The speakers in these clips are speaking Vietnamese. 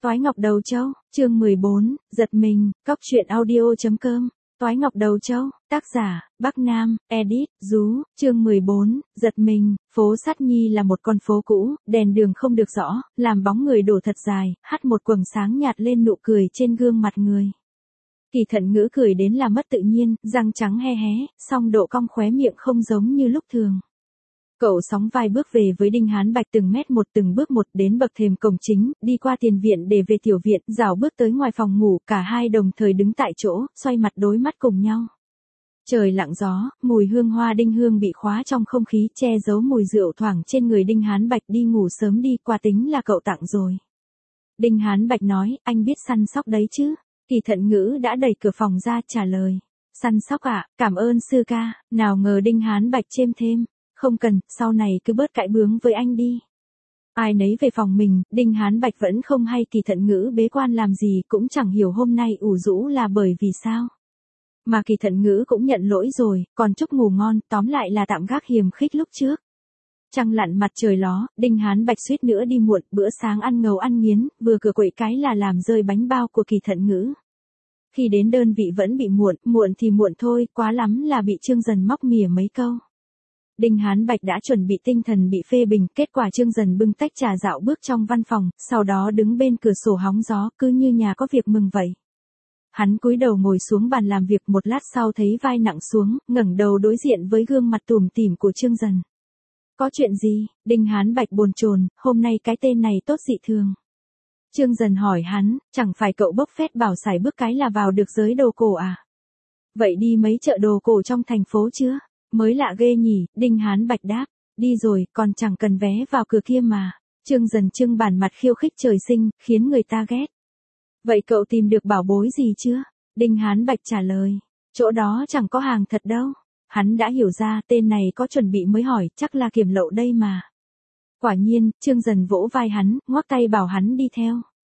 Toái Ngọc Đầu Châu, chương 14, giật mình, cóc truyện audio.com. Toái Ngọc Đầu Châu, tác giả, Bắc Nam, edit, Dú, chương 14, giật mình, phố Sát Nhi là một con phố cũ, đèn đường không được rõ, làm bóng người đổ thật dài, hắt một quầng sáng nhạt lên nụ cười trên gương mặt người. Kỳ Thận Ngữ cười đến là mất tự nhiên, răng trắng he hé, song độ cong khóe miệng không giống như lúc thường. Cậu sóng vai bước về với Đinh Hán Bạch từng mét một từng bước một đến bậc thềm cổng chính, đi qua tiền viện để về tiểu viện, rảo bước tới ngoài phòng ngủ, cả hai đồng thời đứng tại chỗ, xoay mặt đối mắt cùng nhau. Trời lặng gió, mùi hương hoa đinh hương bị khóa trong không khí, che giấu mùi rượu thoảng trên người Đinh Hán Bạch. Đi ngủ sớm đi, quà tính là cậu tặng rồi. Đinh Hán Bạch nói, anh biết săn sóc đấy chứ. Kỳ Thận Ngữ đã đẩy cửa phòng ra trả lời. Săn sóc ạ, cảm ơn sư ca. Nào ngờ Đinh Hán Bạch chêm thêm. Không cần, sau này cứ bớt cãi bướng với anh đi. Ai nấy về phòng mình, Đinh Hán Bạch vẫn không hay Kỳ Thận Ngữ bế quan làm gì, cũng chẳng hiểu hôm nay ủ rũ là bởi vì sao. Mà Kỳ Thận Ngữ cũng nhận lỗi rồi, còn chúc ngủ ngon, tóm lại là tạm gác hiềm khích lúc trước. Trăng lặn mặt trời ló, Đinh Hán Bạch suýt nữa đi muộn, bữa sáng ăn ngấu ăn nghiến, vừa cửa quậy cái là làm rơi bánh bao của Kỳ Thận Ngữ. Khi đến đơn vị vẫn bị muộn thì muộn thôi, quá lắm là bị Trương Dần móc mỉa mấy câu. Đinh Hán Bạch đã chuẩn bị tinh thần bị phê bình, kết quả Trương Dần bưng tách trà dạo bước trong văn phòng, sau đó đứng bên cửa sổ hóng gió, cứ như nhà có việc mừng vậy. Hắn cúi đầu ngồi xuống bàn làm việc, một lát sau thấy vai nặng xuống, ngẩng đầu đối diện với gương mặt tủm tỉm của Trương Dần. Có chuyện gì? Đinh Hán Bạch bồn chồn, hôm nay cái tên này tốt dị thường. Trương Dần hỏi hắn, chẳng phải cậu bốc phét bảo xài bước cái là vào được giới đồ cổ à? Vậy đi mấy chợ đồ cổ trong thành phố chưa? Mới lạ ghê nhỉ, Đinh Hán Bạch đáp. Đi rồi, còn chẳng cần vé vào cửa kia mà. Trương Dần trưng bản mặt khiêu khích trời sinh, khiến người ta ghét. Vậy cậu tìm được bảo bối gì chưa? Đinh Hán Bạch trả lời. Chỗ đó chẳng có hàng thật đâu. Hắn đã hiểu ra, tên này có chuẩn bị mới hỏi, chắc là kiểm lậu đây mà. Quả nhiên, Trương Dần vỗ vai hắn, ngoắc tay bảo hắn đi theo.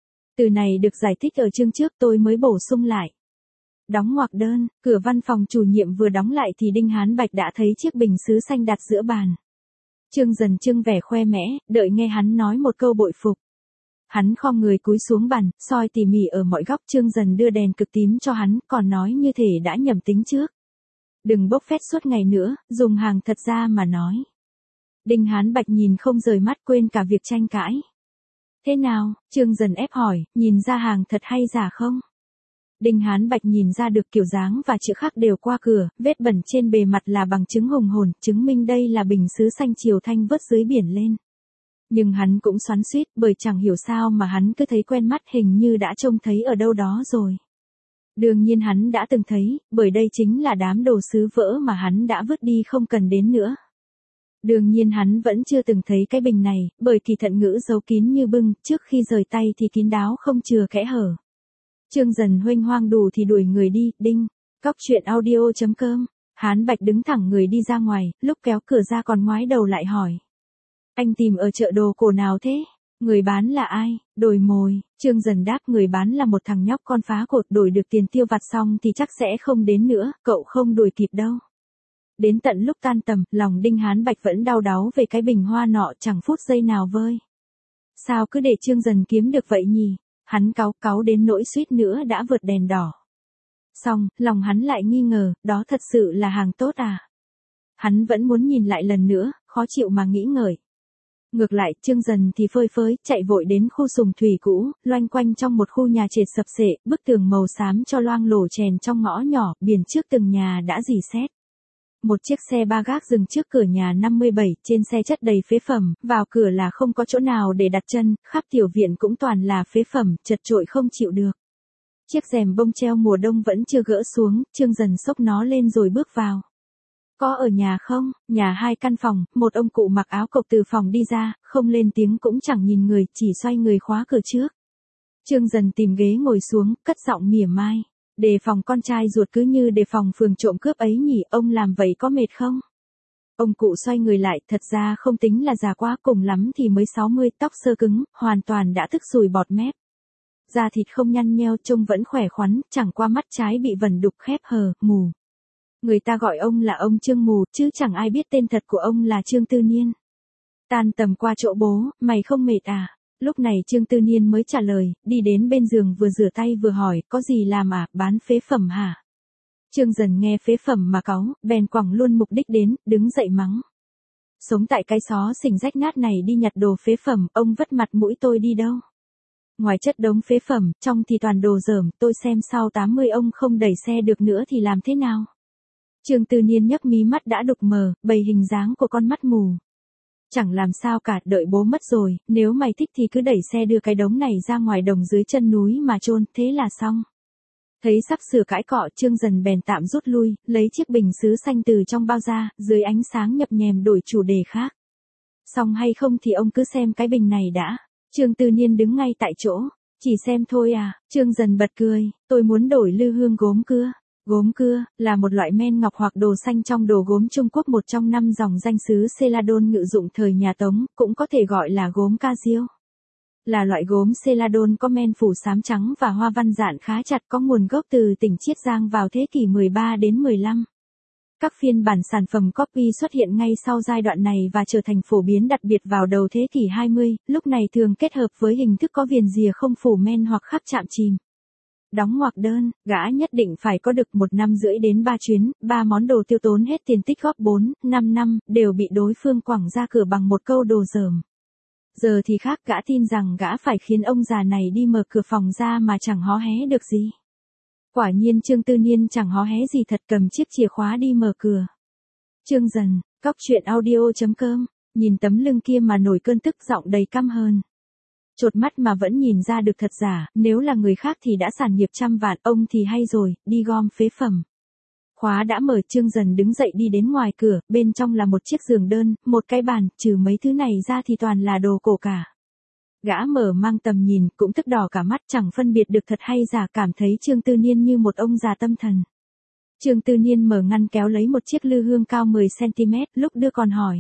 Từ này được giải thích ở chương trước, tôi mới bổ sung lại. Đóng ngoặc đơn, cửa văn phòng chủ nhiệm vừa đóng lại thì Đinh Hán Bạch đã thấy chiếc bình sứ xanh đặt giữa bàn. Trương Dần trưng vẻ khoe mẽ, đợi nghe hắn nói một câu bội phục. Hắn khom người cúi xuống bàn, soi tỉ mỉ ở mọi góc. Trương Dần đưa đèn cực tím cho hắn, còn nói như thể đã nhầm tính trước. Đừng bốc phét suốt ngày nữa, dùng hàng thật ra mà nói. Đinh Hán Bạch nhìn không rời mắt, quên cả việc tranh cãi. Thế nào? Trương Dần ép hỏi, nhìn ra hàng thật hay giả không? Đinh Hán Bạch nhìn ra được, kiểu dáng và chữ khắc đều qua cửa, vết bẩn trên bề mặt là bằng chứng hùng hồn, chứng minh đây là bình sứ xanh Triều Thanh vớt dưới biển lên. Nhưng hắn cũng xoắn xuýt, bởi chẳng hiểu sao mà hắn cứ thấy quen mắt, hình như đã trông thấy ở đâu đó rồi. Đương nhiên hắn đã từng thấy, bởi đây chính là đám đồ sứ vỡ mà hắn đã vứt đi không cần đến nữa. Đương nhiên hắn vẫn chưa từng thấy cái bình này, bởi Kỳ Thận Ngữ giấu kín như bưng, trước khi rời tay thì kín đáo không chừa kẽ hở. Trương Dần huênh hoang đủ thì đuổi người đi. Đinh, cóc truyện audio.com. Hán Bạch đứng thẳng người đi ra ngoài, lúc kéo cửa ra còn ngoái đầu lại hỏi. Anh tìm ở chợ đồ cổ nào thế? Người bán là ai? Đổi mồi. Trương Dần đáp, người bán là một thằng nhóc con phá cột, đổi được tiền tiêu vặt xong thì chắc sẽ không đến nữa, cậu không đuổi kịp đâu. Đến tận lúc tan tầm, lòng Đinh Hán Bạch vẫn đau đáu về cái bình hoa nọ, chẳng phút giây nào vơi. Sao cứ để Trương Dần kiếm được vậy nhỉ? Hắn cáu đến nỗi suýt nữa đã vượt đèn đỏ. Xong, lòng hắn lại nghi ngờ, đó thật sự là hàng tốt à? Hắn vẫn muốn nhìn lại lần nữa, khó chịu mà nghĩ ngợi. Ngược lại, Trương Dần thì phơi phới, chạy vội đến khu sùng thủy cũ, loanh quanh trong một khu nhà trệt sập xệ, bức tường màu xám cho loang lổ chèn trong ngõ nhỏ, biển trước từng nhà đã rỉ sét. Một chiếc xe ba gác dừng trước cửa nhà 57, trên xe chất đầy phế phẩm, vào cửa là không có chỗ nào để đặt chân, khắp tiểu viện cũng toàn là phế phẩm, chật chội không chịu được. Chiếc rèm bông treo mùa đông vẫn chưa gỡ xuống, Trương Dần xốc nó lên rồi bước vào. Có ở nhà không? Nhà 2 căn phòng, một ông cụ mặc áo cộc từ phòng đi ra, không lên tiếng cũng chẳng nhìn người, chỉ xoay người khóa cửa trước. Trương Dần tìm ghế ngồi xuống, cất giọng mỉa mai. Đề phòng con trai ruột cứ như đề phòng phường trộm cướp ấy nhỉ, ông làm vậy có mệt không? Ông cụ xoay người lại, thật ra không tính là già quá, cùng lắm thì mới 60, tóc sơ cứng, hoàn toàn đã thức sùi bọt mép. Da thịt không nhăn nheo, trông vẫn khỏe khoắn, chẳng qua mắt trái bị vẩn đục khép hờ, mù. Người ta gọi ông là ông Trương Mù, chứ chẳng ai biết tên thật của ông là Trương Tư Niên. Tan tầm qua chỗ bố, mày không mệt à? Lúc này Trương Tư Niên mới trả lời, đi đến bên giường vừa rửa tay vừa hỏi, có gì làm à, bán phế phẩm hả? Trương Dần nghe phế phẩm mà cáu, bèn quẳng luôn mục đích đến, đứng dậy mắng. Sống tại cái xó xỉnh rách nát này đi nhặt đồ phế phẩm, ông vất mặt mũi tôi đi đâu? Ngoài chất đống phế phẩm, trong thì toàn đồ dởm, tôi xem sau 80 ông không đẩy xe được nữa thì làm thế nào? Trương Tư Niên nhấc mí mắt đã đục mờ, bày hình dáng của con mắt mù. Chẳng làm sao cả, đợi bố mất rồi, nếu mày thích thì cứ đẩy xe đưa cái đống này ra ngoài đồng dưới chân núi mà chôn, thế là xong. Thấy sắp sửa cãi cọ, Trương Dần bèn tạm rút lui, lấy chiếc bình sứ xanh từ trong bao ra, dưới ánh sáng nhập nhèm đổi chủ đề khác. Xong hay không thì ông cứ xem cái bình này đã. Trương Tư Niên đứng ngay tại chỗ. Chỉ xem thôi à? Trương Dần bật cười, tôi muốn đổi lư hương gốm cưa. Gốm cưa là một loại men ngọc hoặc đồ xanh trong đồ gốm Trung Quốc, một trong 5 dòng danh xứ Celadon ngự dụng thời nhà Tống, cũng có thể gọi là gốm ca diêu. Là loại gốm Celadon có men phủ xám trắng và hoa văn dạn khá chặt, có nguồn gốc từ tỉnh Chiết Giang vào thế kỷ 13 đến 15. Các phiên bản sản phẩm copy xuất hiện ngay sau giai đoạn này và trở thành phổ biến đặc biệt vào đầu thế kỷ 20, lúc này thường kết hợp với hình thức có viền rìa không phủ men hoặc khắc chạm chìm. Đóng ngoặc đơn, gã nhất định phải có được 1 năm rưỡi đến 3 chuyến, 3 món đồ tiêu tốn hết tiền tích góp 4, 5 năm, đều bị đối phương quẳng ra cửa bằng một câu đồ dởm. Giờ thì khác, gã tin rằng gã phải khiến ông già này đi mở cửa phòng ra mà chẳng hó hé được gì. Quả nhiên Trương Tư Niên chẳng hó hé gì thật, cầm chiếc chìa khóa đi mở cửa. Trương Dần, cóc truyện audio.com, nhìn tấm lưng kia mà nổi cơn tức, giọng đầy căm hờn. Chột mắt mà vẫn nhìn ra được thật giả, nếu là người khác thì đã sản nghiệp trăm vạn, ông thì hay rồi, đi gom phế phẩm. Khóa đã mở, Trương Dần đứng dậy đi đến ngoài cửa, bên trong là một chiếc giường đơn, một cái bàn, trừ mấy thứ này ra thì toàn là đồ cổ cả. Gã mở mang tầm nhìn, cũng tức đỏ cả mắt, chẳng phân biệt được thật hay giả, cảm thấy Trương Tư Niên như một ông già tâm thần. Trương Tư Niên mở ngăn kéo lấy một chiếc lư hương cao 10cm, lúc đưa còn hỏi.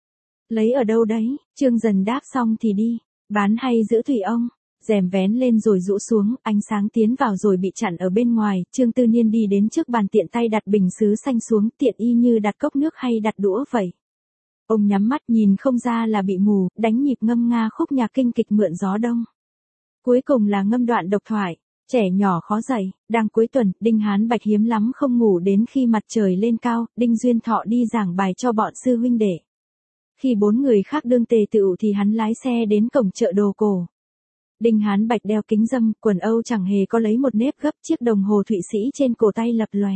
Lấy ở đâu đấy? Trương Dần đáp xong thì đi. Bán hay giữ tùy ông. Rèm vén lên rồi rũ xuống, ánh sáng tiến vào rồi bị chặn ở bên ngoài. Trương Tư Niên đi đến trước bàn, tiện tay đặt bình sứ xanh xuống, tiện y như đặt cốc nước hay đặt đũa vậy. Ông nhắm mắt nhìn không ra là bị mù, đánh nhịp ngâm nga khúc nhạc kinh kịch mượn gió đông. Cuối cùng là ngâm đoạn độc thoại. Trẻ nhỏ khó dậy, đang cuối tuần, Đinh Hán Bạch hiếm lắm không ngủ đến khi mặt trời lên cao, Đinh Duyên Thọ đi giảng bài cho bọn sư huynh đệ. Khi 4 người khác đương tề tựu thì hắn lái xe đến cổng chợ đồ cổ. Đinh Hán Bạch đeo kính râm, quần âu chẳng hề có lấy một nếp gấp, chiếc đồng hồ Thụy Sĩ trên cổ tay lập lòe.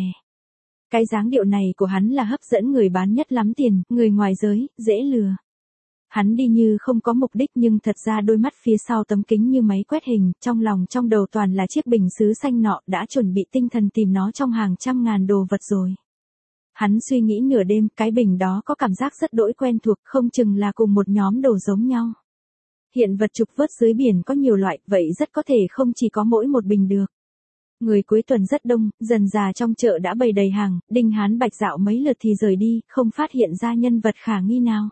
Cái dáng điệu này của hắn là hấp dẫn người bán nhất lắm tiền, người ngoài giới, dễ lừa. Hắn đi như không có mục đích nhưng thật ra đôi mắt phía sau tấm kính như máy quét hình, trong lòng trong đầu toàn là chiếc bình sứ xanh nọ, đã chuẩn bị tinh thần tìm nó trong hàng trăm ngàn đồ vật rồi. Hắn suy nghĩ nửa đêm, cái bình đó có cảm giác rất đỗi quen thuộc, không chừng là cùng một nhóm đồ giống nhau. Hiện vật trục vớt dưới biển có nhiều loại, vậy rất có thể không chỉ có mỗi một bình được. Người cuối tuần rất đông, dần dà trong chợ đã bày đầy hàng, Đinh Hán Bạch dạo mấy lượt thì rời đi, không phát hiện ra nhân vật khả nghi nào.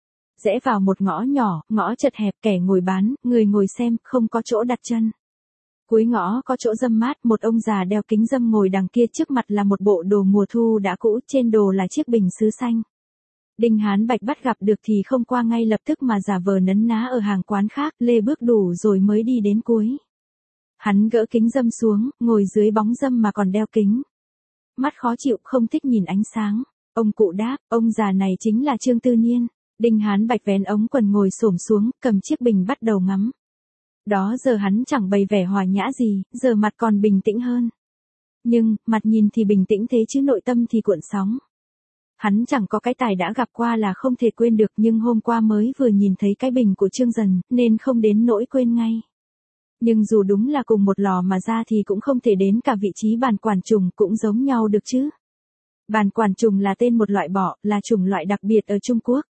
Rẽ vào một ngõ nhỏ, ngõ chật hẹp, kẻ ngồi bán, người ngồi xem, không có chỗ đặt chân. Cuối ngõ có chỗ râm mát, một ông già đeo kính râm ngồi đằng kia, trước mặt là một bộ đồ mùa thu đã cũ, trên đồ là chiếc bình sứ xanh. Đinh Hán Bạch bắt gặp được thì không qua ngay lập tức mà giả vờ nấn ná ở hàng quán khác, lê bước đủ rồi mới đi đến cuối. Hắn gỡ kính râm xuống, ngồi dưới bóng râm mà còn đeo kính. Mắt khó chịu, không thích nhìn ánh sáng. Ông cụ đáp, ông già này chính là Trương Tư Niên. Đinh Hán Bạch vén ống quần ngồi xổm xuống, cầm chiếc bình bắt đầu ngắm. Đó giờ hắn chẳng bày vẻ hòa nhã gì, giờ mặt còn bình tĩnh hơn. Nhưng, mặt nhìn thì bình tĩnh thế chứ nội tâm thì cuộn sóng. Hắn chẳng có cái tài đã gặp qua là không thể quên được, nhưng hôm qua mới vừa nhìn thấy cái bình của Trương Dần, nên không đến nỗi quên ngay. Nhưng dù đúng là cùng một lò mà ra thì cũng không thể đến cả vị trí bàn quản trùng cũng giống nhau được chứ. Bàn quản trùng là tên một loại bọ, là chủng loại đặc biệt ở Trung Quốc.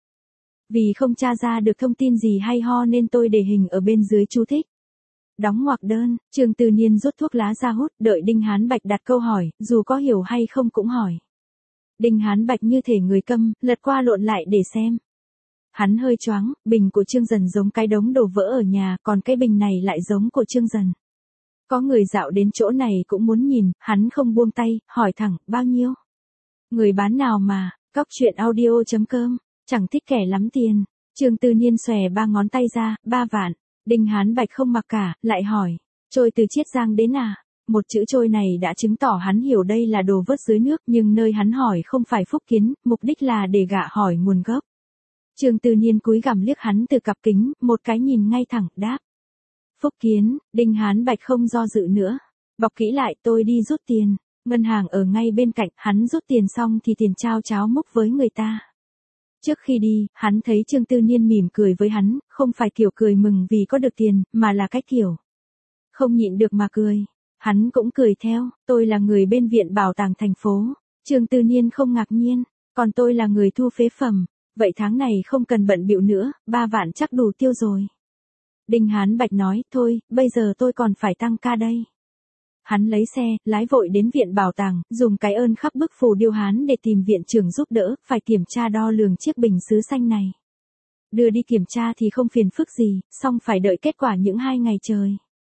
Vì không tra ra được thông tin gì hay ho nên tôi để hình ở bên dưới chú thích. Đóng ngoặc đơn, Trương Tư Niên rút thuốc lá ra hút, đợi Đinh Hán Bạch đặt câu hỏi, dù có hiểu hay không cũng hỏi. Đinh Hán Bạch như thể người câm, lật qua lộn lại để xem. Hắn hơi choáng, bình của Trương Dần giống cái đống đồ vỡ ở nhà, còn cái bình này lại giống của Trương Dần. Có người dạo đến chỗ này cũng muốn nhìn, hắn không buông tay, hỏi thẳng, bao nhiêu? Người bán nào mà, cóc truyện audio.com, chẳng thích kẻ lắm tiền. Trương Tư Niên xòe 3 ngón tay ra, 3 vạn. Đinh Hán Bạch không mặc cả, lại hỏi, trôi từ Chiết Giang đến à? Một chữ trôi này đã chứng tỏ hắn hiểu đây là đồ vớt dưới nước, nhưng nơi hắn hỏi không phải Phúc Kiến, mục đích là để gạ hỏi nguồn gốc. Trương Tư Niên cúi gằm liếc hắn từ cặp kính, một cái nhìn ngay thẳng, đáp. Phúc Kiến. Đinh Hán Bạch không do dự nữa. Bọc kỹ lại, tôi đi rút tiền. Ngân hàng ở ngay bên cạnh, hắn rút tiền xong thì tiền trao cháo múc với người ta. Trước khi đi, hắn thấy Trương Tư Niên mỉm cười với hắn, không phải kiểu cười mừng vì có được tiền, mà là cái kiểu không nhịn được mà cười. Hắn cũng cười theo, tôi là người bên viện bảo tàng thành phố. Trương Tư Niên không ngạc nhiên, còn tôi là người thu phế phẩm. Vậy tháng này không cần bận bịu nữa, 3 vạn chắc đủ tiêu rồi. Đinh Hán Bạch nói, thôi, bây giờ tôi còn phải tăng ca đây. Hắn lấy xe, lái vội đến viện bảo tàng, dùng cái ơn khắp bức phù điêu hán để tìm viện trưởng giúp đỡ, phải kiểm tra đo lường chiếc bình sứ xanh này. Đưa đi kiểm tra thì không phiền phức gì, xong phải đợi kết quả những 2 ngày trời.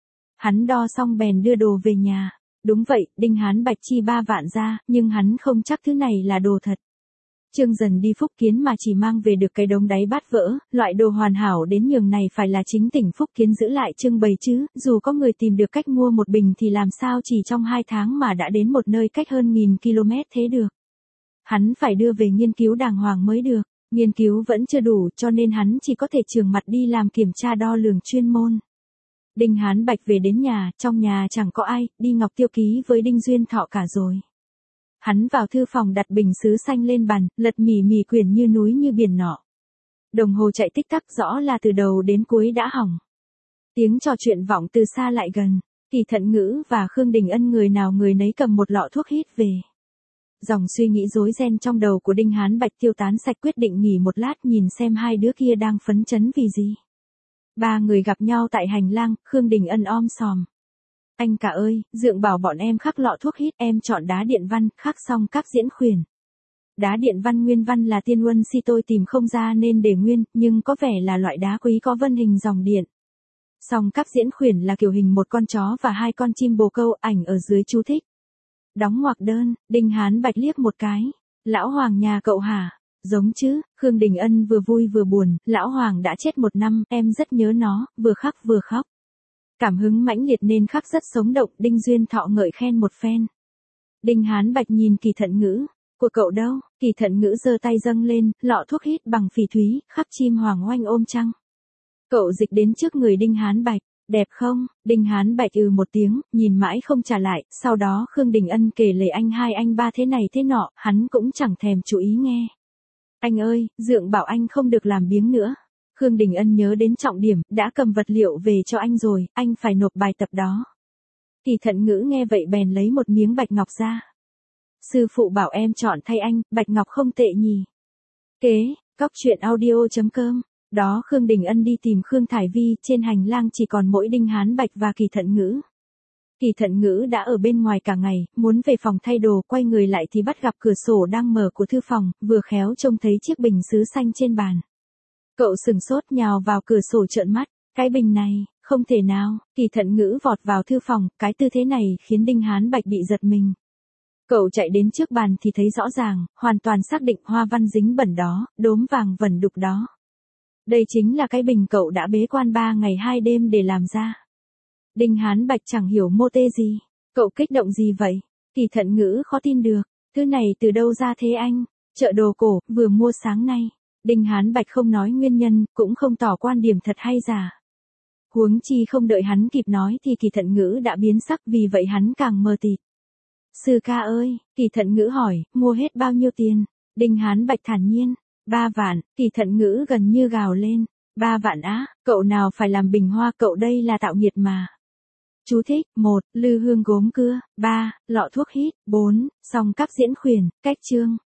Hắn đo xong bèn đưa đồ về nhà. Đúng vậy, Đinh Hán Bạch chi 3 vạn ra, nhưng hắn không chắc thứ này là đồ thật. Trương Dần đi Phúc Kiến mà chỉ mang về được cái đống đáy bát vỡ, loại đồ hoàn hảo đến nhường này phải là chính tỉnh Phúc Kiến giữ lại trưng bày chứ, dù có người tìm được cách mua một bình thì làm sao chỉ trong 2 tháng mà đã đến một nơi cách hơn 1000 km thế được. Hắn phải đưa về nghiên cứu đàng hoàng mới được, nghiên cứu vẫn chưa đủ cho nên hắn chỉ có thể trường mặt đi làm kiểm tra đo lường chuyên môn. Đinh Hán Bạch về đến nhà, trong nhà chẳng có ai, đi Ngọc Tiêu ký với Đinh Duyên Thọ cả rồi. Hắn vào thư phòng đặt bình sứ xanh lên bàn, lật mỉ quyển như núi như biển nọ. Đồng hồ chạy tích tắc rõ là từ đầu đến cuối đã hỏng. Tiếng trò chuyện vọng từ xa lại gần, Kỳ Thận Ngữ và Khương Đình Ân người nào người nấy cầm một lọ thuốc hít về. Dòng suy nghĩ rối ren trong đầu của Đinh Hán Bạch tiêu tán sạch, quyết định nghỉ một lát nhìn xem hai đứa kia đang phấn chấn vì gì. 3 người gặp nhau tại hành lang, Khương Đình Ân om sòm. Anh cả ơi, Dượng bảo bọn em khắc lọ thuốc hít, em chọn đá điện văn, khắc xong các diễn khuyển. Đá điện văn nguyên văn là tiên huân si tôi tìm không ra nên để nguyên, nhưng có vẻ là loại đá quý có vân hình dòng điện. Xong các diễn khuyển là kiểu hình một con chó và 2 con chim bồ câu, ảnh ở dưới chú thích. Đóng ngoặc đơn, Đinh Hán Bạch liếc một cái. Lão Hoàng nhà cậu hả? Giống chứ, Khương Đình Ân vừa vui vừa buồn, Lão Hoàng đã chết 1 năm, em rất nhớ nó, vừa khắc vừa khóc. Cảm hứng mãnh liệt nên khắc rất sống động, Đinh Duyên Thọ ngợi khen một phen. Đinh Hán Bạch nhìn Kỳ Thận Ngữ, của cậu đâu? Kỳ Thận Ngữ giơ tay dâng lên, lọ thuốc hít bằng phỉ thúy, khắc chim hoàng oanh ôm trăng. Cậu dịch đến trước người Đinh Hán Bạch, đẹp không? Đinh Hán Bạch một tiếng, nhìn mãi không trả lại, sau đó Khương Đình Ân kể lể anh 2 anh 3 thế này thế nọ, hắn cũng chẳng thèm chú ý nghe. Anh ơi, Dượng bảo anh không được làm biếng nữa. Khương Đình Ân nhớ đến trọng điểm, đã cầm vật liệu về cho anh rồi, anh phải nộp bài tập đó. Kỳ Thận Ngữ nghe vậy bèn lấy một miếng bạch ngọc ra. Sư phụ bảo em chọn thay anh, bạch ngọc không tệ nhỉ. Kế, coctruyện.audio.com. Đó Khương Đình Ân đi tìm Khương Thải Vi, trên hành lang chỉ còn mỗi Đinh Hán Bạch và Kỳ Thận Ngữ. Kỳ Thận Ngữ đã ở bên ngoài cả ngày, muốn về phòng thay đồ, quay người lại thì bắt gặp cửa sổ đang mở của thư phòng, vừa khéo trông thấy chiếc bình sứ xanh trên bàn. Cậu sừng sốt nhào vào cửa sổ trợn mắt, cái bình này, không thể nào. Kỳ Thận Ngữ vọt vào thư phòng, cái tư thế này khiến Đinh Hán Bạch bị giật mình. Cậu chạy đến trước bàn thì thấy rõ ràng, hoàn toàn xác định hoa văn dính bẩn đó, đốm vàng vẩn đục đó. Đây chính là cái bình cậu đã bế quan 3 ngày 2 đêm để làm ra. Đinh Hán Bạch chẳng hiểu mô tê gì. Cậu kích động gì vậy? Kỳ Thận Ngữ khó tin được. Thứ này từ đâu ra thế anh? Chợ đồ cổ, vừa mua sáng nay. Đinh Hán Bạch không nói nguyên nhân, cũng không tỏ quan điểm thật hay giả. Huống chi không đợi hắn kịp nói thì Kỳ Thận Ngữ đã biến sắc, vì vậy hắn càng mờ tịt. Sư ca ơi, Kỳ Thận Ngữ hỏi, mua hết bao nhiêu tiền? Đinh Hán Bạch thản nhiên, 3 vạn, Kỳ Thận Ngữ gần như gào lên. 3 vạn á, cậu nào phải làm bình hoa, cậu đây là tạo nghiệt mà. Chú thích, 1, lư hương gốm cưa, 3, lọ thuốc hít, 4, song các diễn khuyển, cách chương.